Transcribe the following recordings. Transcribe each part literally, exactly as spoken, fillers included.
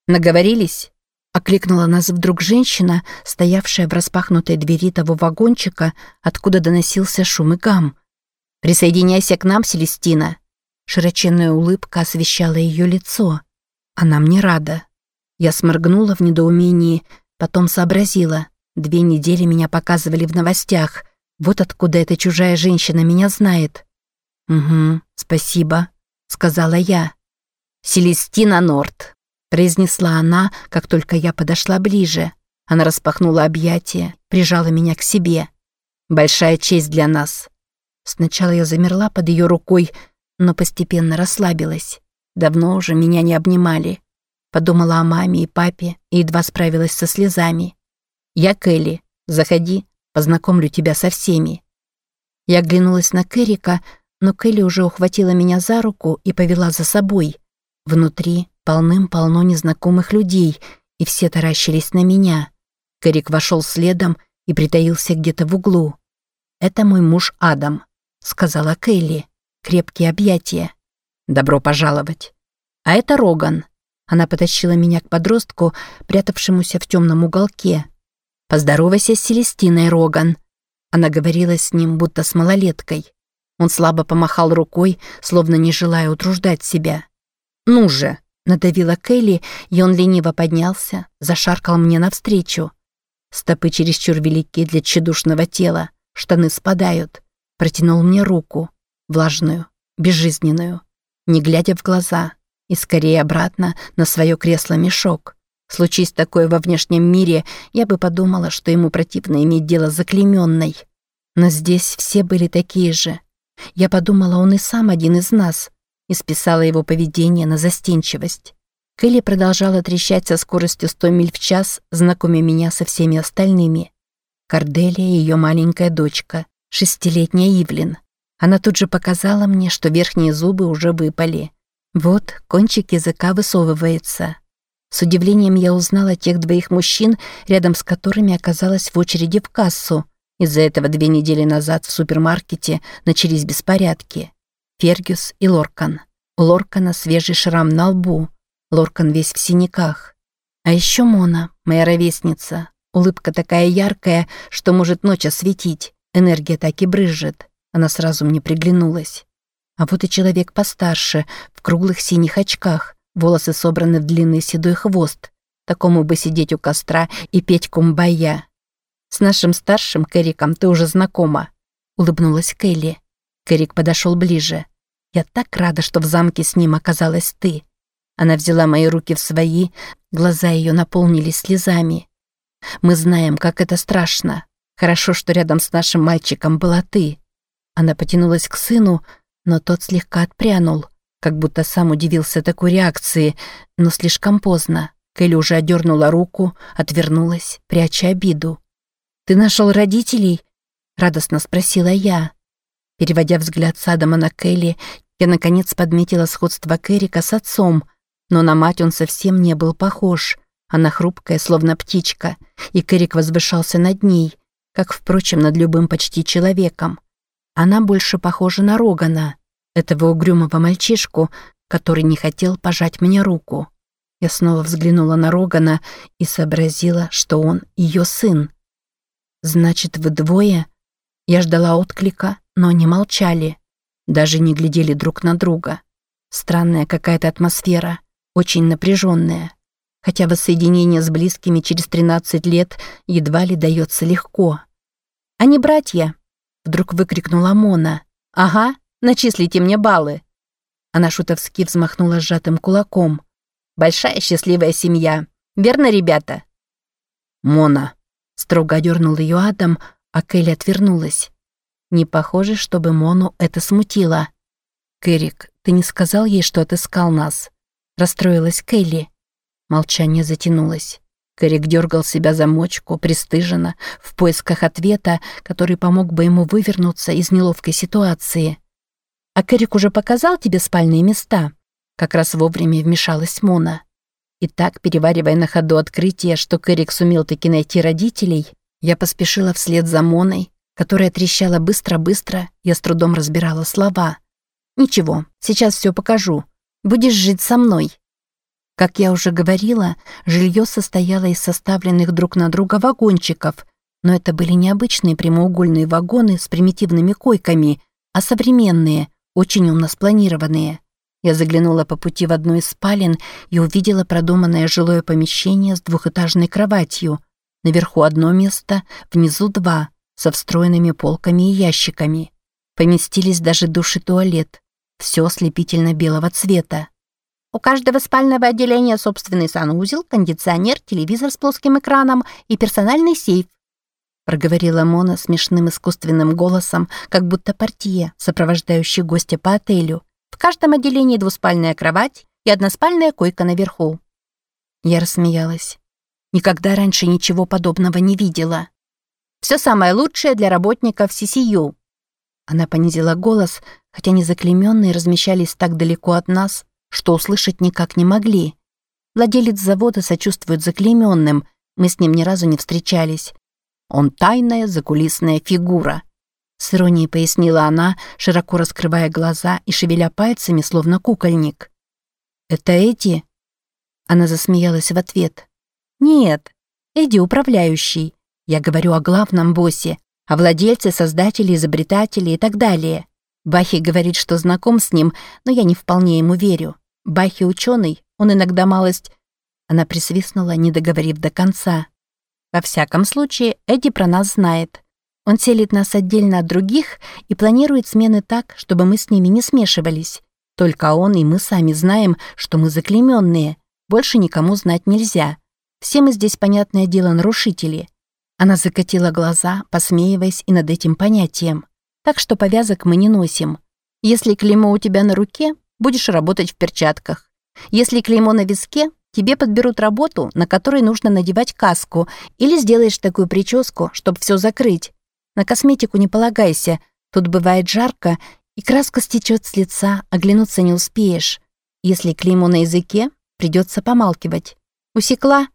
Наговорились?» — окликнула нас вдруг женщина, стоявшая в распахнутой двери того вагончика, откуда доносился шум и гам. «Присоединяйся к нам, Селестина!» Широченная улыбка освещала ее лицо. «Она мне рада». Я сморгнула в недоумении, потом сообразила. Две недели меня показывали в новостях. Вот откуда эта чужая женщина меня знает. «Угу, спасибо», — сказала я. «Селестина Норт», — произнесла она, как только я подошла ближе. Она распахнула объятия, прижала меня к себе. «Большая честь для нас». Сначала я замерла под ее рукой, но постепенно расслабилась. Давно уже меня не обнимали. Подумала о маме и папе и едва справилась со слезами. «Я Келли. Заходи, познакомлю тебя со всеми». Я оглянулась на Кэрика, но Келли уже ухватила меня за руку и повела за собой. Внутри полным-полно незнакомых людей, и все таращились на меня. Кэрик вошел следом и притаился где-то в углу. «Это мой муж Адам», — сказала Келли. Крепкие объятия. «Добро пожаловать». «А это Роган». Она потащила меня к подростку, прятавшемуся в темном уголке. «Поздоровайся с Селестиной, Роган». Она говорила с ним, будто с малолеткой. Он слабо помахал рукой, словно не желая утруждать себя. «Ну же!» — надавила Келли, и он лениво поднялся, зашаркал мне навстречу. Стопы чересчур велики для тщедушного тела, штаны спадают. Протянул мне руку, влажную, безжизненную, не глядя в глаза, и скорее обратно на свое кресло-мешок. Случись такое во внешнем мире, я бы подумала, что ему противно иметь дело с заклейменной. Но здесь все были такие же. Я подумала, он и сам один из нас, и списала его поведение на застенчивость. Келли продолжала трещать со скоростью сто миль в час, знакомя меня со всеми остальными. Корделия и ее маленькая дочка, шестилетняя Ивлин. Она тут же показала мне, что верхние зубы уже выпали. Вот кончик языка высовывается. С удивлением я узнала тех двоих мужчин, рядом с которыми оказалась в очереди в кассу. Из-за этого две недели назад в супермаркете начались беспорядки. Фергюс и Лоркан. У Лоркана свежий шрам на лбу. Лоркан весь в синяках. А еще Мона, моя ровесница. Улыбка такая яркая, что может ночь осветить. Энергия так и брызжет. Она сразу мне приглянулась. А вот и человек постарше, в круглых синих очках, волосы собраны в длинный седой хвост. Такому бы сидеть у костра и петь кумбая. «С нашим старшим Кэриком ты уже знакома», — улыбнулась Келли. Кэрик подошел ближе. «Я так рада, что в замке с ним оказалась ты». Она взяла мои руки в свои, глаза ее наполнились слезами. «Мы знаем, как это страшно. Хорошо, что рядом с нашим мальчиком была ты». Она потянулась к сыну, но тот слегка отпрянул, как будто сам удивился такой реакции, но слишком поздно. Келли уже отдернула руку, отвернулась, пряча обиду. «Ты нашел родителей?» — радостно спросила я. Переводя взгляд с Адама на Келли, я наконец подметила сходство Кэрика с отцом, но на мать он совсем не был похож. Она хрупкая, словно птичка, и Кэрик возвышался над ней, как, впрочем, над любым почти человеком. Она больше похожа на Рогана, этого угрюмого мальчишку, который не хотел пожать мне руку. Я снова взглянула на Рогана и сообразила, что он ее сын. «Значит, вы двое?» Я ждала отклика, но они молчали. Даже не глядели друг на друга. Странная какая-то атмосфера, очень напряженная. Хотя воссоединение с близкими через тринадцать лет едва ли дается легко. «Они братья!» — вдруг выкрикнула Мона. «Ага, начислите мне баллы!» Она шутовски взмахнула сжатым кулаком. «Большая счастливая семья. Верно, ребята?» «Мона!» — строго одернул ее Адам, а Келли отвернулась. Не похоже, чтобы Мону это смутило. «Кэрик, ты не сказал ей, что отыскал нас?» Расстроилась Келли. Молчание затянулось. Кэрик дергал себя за мочку, пристыженно, в поисках ответа, который помог бы ему вывернуться из неловкой ситуации. «А Кэрик уже показал тебе спальные места?» Как раз вовремя вмешалась Мона. И так, переваривая на ходу открытие, что Кэрик сумел таки найти родителей, я поспешила вслед за Моной, которая трещала быстро-быстро, я с трудом разбирала слова. «Ничего, сейчас все покажу. Будешь жить со мной». Как я уже говорила, жилье состояло из составленных друг на друга вагончиков, но это были не обычные прямоугольные вагоны с примитивными койками, а современные, очень умно спланированные. Я заглянула по пути в одну из спален и увидела продуманное жилое помещение с двухэтажной кроватью. Наверху одно место, внизу два, со встроенными полками и ящиками. Поместились даже душ и туалет. Все ослепительно белого цвета. У каждого спального отделения собственный санузел, кондиционер, телевизор с плоским экраном и персональный сейф, проговорила Мона смешным искусственным голосом, как будто портье, сопровождающий гостя по отелю. В каждом отделении двуспальная кровать и односпальная койка наверху. Я рассмеялась. Никогда раньше ничего подобного не видела. Все самое лучшее для работников Си Си Ю. Она понизила голос, хотя незаклеймённые размещались так далеко от нас, что услышать никак не могли. Владелец завода сочувствует заклеймённым, мы с ним ни разу не встречались. Он тайная закулисная фигура. С иронией пояснила она, широко раскрывая глаза и шевеля пальцами, словно кукольник. «Это Эдди?» Она засмеялась в ответ. «Нет, Эдди управляющий. Я говорю о главном боссе, о владельце, создателе, изобретателе и так далее. Бахи говорит, что знаком с ним, но я не вполне ему верю. Бахи ученый, он иногда малость...» Она присвистнула, не договорив до конца. «Во всяком случае, Эдди про нас знает. Он селит нас отдельно от других и планирует смены так, чтобы мы с ними не смешивались. Только он и мы сами знаем, что мы заклеймённые. Больше никому знать нельзя. Все мы здесь, понятное дело, нарушители». Она закатила глаза, посмеиваясь и над этим понятием. «Так что повязок мы не носим. Если клеймо у тебя на руке, будешь работать в перчатках. Если клеймо на виске, тебе подберут работу, на которой нужно надевать каску, или сделаешь такую прическу, чтобы все закрыть. На косметику не полагайся, тут бывает жарко, и краска стечет с лица, оглянуться не успеешь. Если клеймо на языке, придется помалкивать. Усекла?»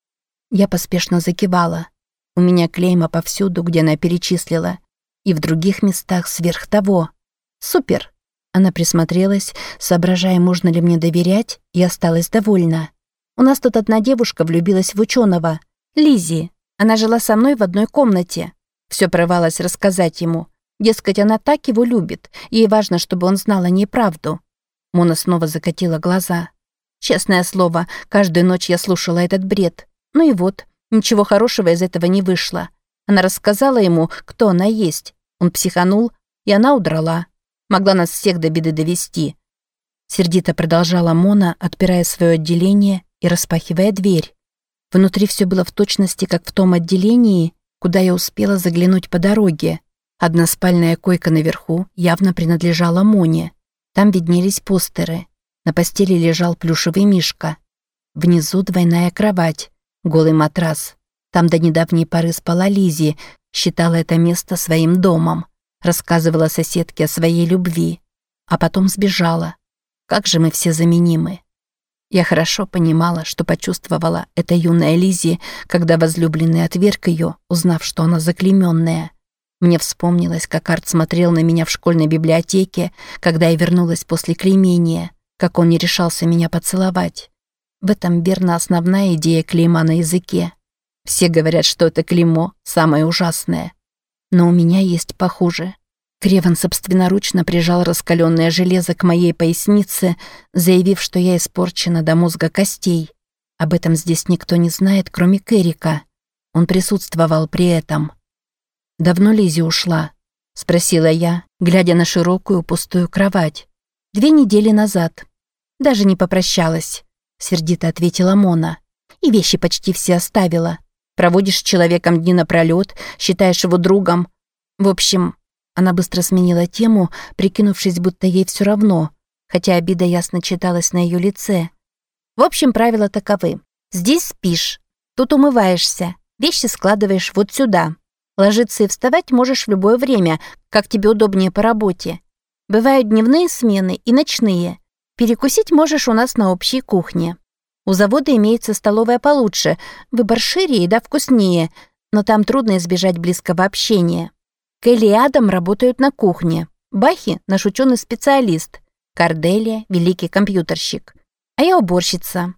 Я поспешно закивала. У меня клейма повсюду, где она перечислила, и в других местах сверх того. «Супер!» Она присмотрелась, соображая, можно ли мне доверять, и осталась довольна. «У нас тут одна девушка влюбилась в ученого, Лиззи. Она жила со мной в одной комнате. Все порывалось рассказать ему. Дескать, она так его любит, ей важно, чтобы он знал о ней правду». Мона снова закатила глаза. «Честное слово, каждую ночь я слушала этот бред. Ну и вот, ничего хорошего из этого не вышло. Она рассказала ему, кто она есть. Он психанул, и она удрала. Могла нас всех до беды довести». Сердито продолжала Мона, отпирая свое отделение и распахивая дверь. Внутри все было в точности, как в том отделении, куда я успела заглянуть по дороге. Односпальная койка наверху явно принадлежала Моне. Там виднелись постеры. На постели лежал плюшевый мишка. Внизу двойная кровать, голый матрас. Там до недавней поры спала Лиззи, считала это место своим домом. Рассказывала соседке о своей любви. А потом сбежала. Как же мы все заменимы. Я хорошо понимала, что почувствовала эта юная Лиззи, когда возлюбленный отверг ее, узнав, что она заклеймённая. Мне вспомнилось, как Арт смотрел на меня в школьной библиотеке, когда я вернулась после клеймения, как он не решался меня поцеловать. В этом верна основная идея клейма на языке. Все говорят, что это клеймо самое ужасное. Но у меня есть похуже. Креван собственноручно прижал раскаленное железо к моей пояснице, заявив, что я испорчена до мозга костей. Об этом здесь никто не знает, кроме Кэрика. Он присутствовал при этом. «Давно Лиззи ушла?» — спросила я, глядя на широкую пустую кровать. «Две недели назад. Даже не попрощалась», — сердито ответила Мона. «И вещи почти все оставила. Проводишь с человеком дни напролёт, считаешь его другом. В общем...» Она быстро сменила тему, прикинувшись, будто ей все равно, хотя обида ясно читалась на ее лице. «В общем, правила таковы. Здесь спишь, тут умываешься, вещи складываешь вот сюда. Ложиться и вставать можешь в любое время, как тебе удобнее по работе. Бывают дневные смены и ночные. Перекусить можешь у нас на общей кухне. У завода имеется столовая получше, выбор шире, еда вкуснее, но там трудно избежать близкого общения. Келли и Адам работают на кухне. Бахи — наш ученый-специалист. Корделия — великий компьютерщик. А я уборщица.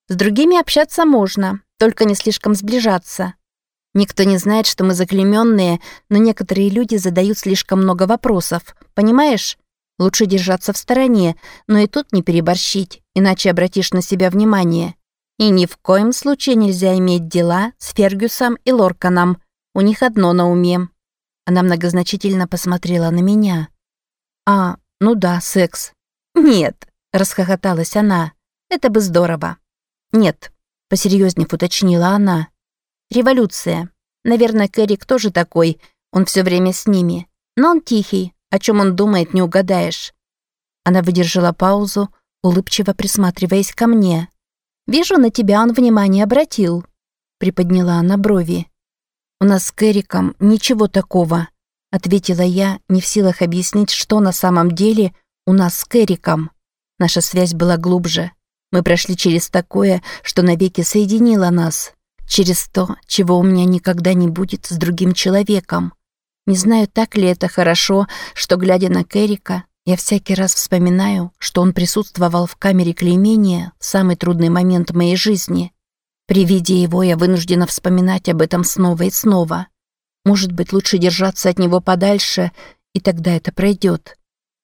С другими общаться можно, только не слишком сближаться. Никто не знает, что мы заклеймённые, но некоторые люди задают слишком много вопросов, понимаешь? Лучше держаться в стороне, но и тут не переборщить, иначе обратишь на себя внимание. И ни в коем случае нельзя иметь дела с Фергюсом и Лорканом. У них одно на уме. Она многозначительно посмотрела на меня. «А, ну да, секс». «Нет», — расхохоталась она, — «это бы здорово». «Нет», — посерьезнее уточнила она. «Революция. Наверное, Кэрик тоже такой, он все время с ними. Но он тихий, о чем он думает, не угадаешь». Она выдержала паузу, улыбчиво присматриваясь ко мне. «Вижу, на тебя он внимание обратил», — приподняла она брови. «У нас с Кэриком ничего такого», — ответила я, не в силах объяснить, что на самом деле у нас с Кэриком. Наша связь была глубже. Мы прошли через такое, что навеки соединило нас. Через то, чего у меня никогда не будет с другим человеком. Не знаю, так ли это хорошо, что, глядя на Кэрика, я всякий раз вспоминаю, что он присутствовал в камере клеймения в самый трудный момент моей жизни. При виде его я вынуждена вспоминать об этом снова и снова. Может быть, лучше держаться от него подальше, и тогда это пройдет.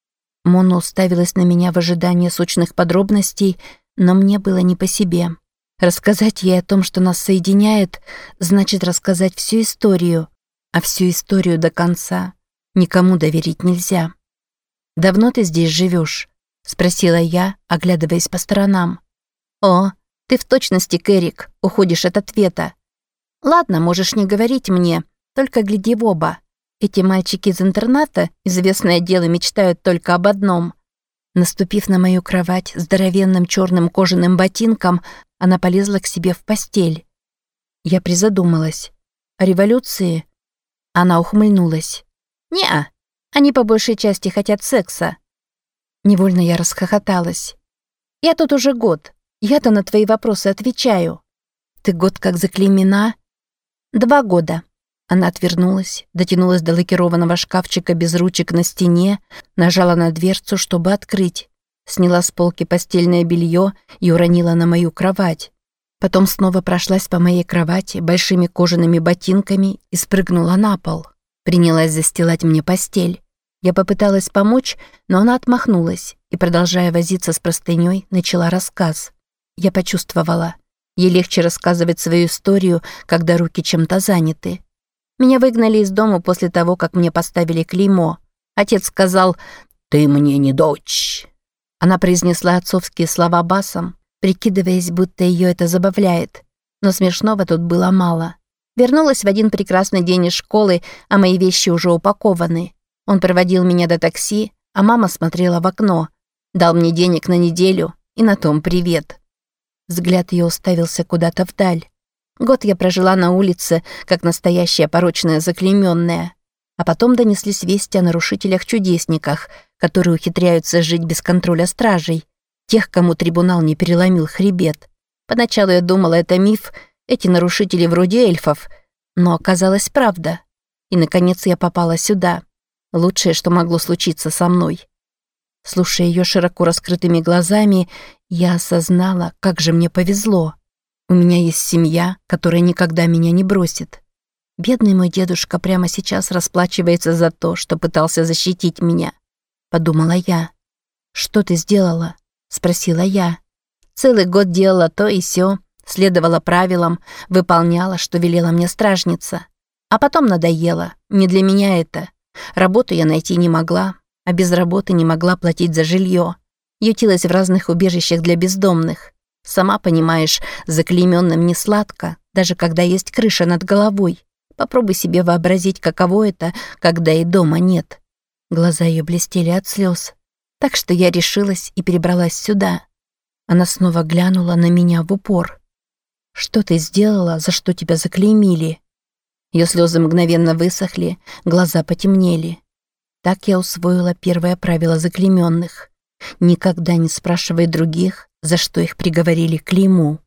Мона уставилась на меня в ожидании сочных подробностей, но мне было не по себе. Рассказать ей о том, что нас соединяет, значит рассказать всю историю, а всю историю до конца никому доверить нельзя. «Давно ты здесь живешь?» — спросила я, оглядываясь по сторонам. «О, ты в точности, Кэрик, уходишь от ответа. Ладно, можешь не говорить мне, только гляди в оба. Эти мальчики из интерната, известное дело, мечтают только об одном». Наступив на мою кровать здоровенным черным кожаным ботинком, она полезла к себе в постель. Я призадумалась. О революции? Она ухмыльнулась. «Не-а, они по большей части хотят секса». Невольно я расхохоталась. «Я тут уже год. Я-то на твои вопросы отвечаю». «Ты год как заклеймена?» «Два года». Она отвернулась, дотянулась до лакированного шкафчика без ручек на стене, нажала на дверцу, чтобы открыть, сняла с полки постельное белье и уронила на мою кровать. Потом снова прошлась по моей кровати большими кожаными ботинками и спрыгнула на пол. Принялась застилать мне постель. Я попыталась помочь, но она отмахнулась и, продолжая возиться с простыней, начала рассказ. Я почувствовала. Ей легче рассказывать свою историю, когда руки чем-то заняты. Меня выгнали из дома после того, как мне поставили клеймо. Отец сказал: «Ты мне не дочь». Она произнесла отцовские слова басом, прикидываясь, будто ее это забавляет. Но смешного тут было мало. Вернулась в один прекрасный день из школы, а мои вещи уже упакованы. Он проводил меня до такси, а мама смотрела в окно. Дал мне денег на неделю, и на том привет. Взгляд ее уставился куда-то вдаль. Год я прожила на улице, как настоящая порочная заклеймённая. А потом донеслись вести о нарушителях-чудесниках, которые ухитряются жить без контроля стражей, тех, кому трибунал не переломил хребет. Поначалу я думала, это миф, эти нарушители вроде эльфов, но оказалось правда. И, наконец, я попала сюда. Лучшее, что могло случиться со мной. Слушая ее широко раскрытыми глазами, я осознала, как же мне повезло. У меня есть семья, которая никогда меня не бросит. Бедный мой дедушка прямо сейчас расплачивается за то, что пытался защитить меня. Подумала я. «Что ты сделала?» — спросила я. Целый год делала то и сё, следовала правилам, выполняла, что велела мне стражница. А потом надоело. Не для меня это. Работу я найти не могла, а без работы не могла платить за жилье. Ютилась в разных убежищах для бездомных. Сама понимаешь, заклеймённым не сладко, даже когда есть крыша над головой. Попробуй себе вообразить, каково это, когда и дома нет. Глаза ее блестели от слез. Так что я решилась и перебралась сюда. Она снова глянула на меня в упор. «Что ты сделала, за что тебя заклеймили?» Ее слезы мгновенно высохли, глаза потемнели. Так я усвоила первое правило заклеймённых. Никогда не спрашивай других, за что их приговорили к клейму.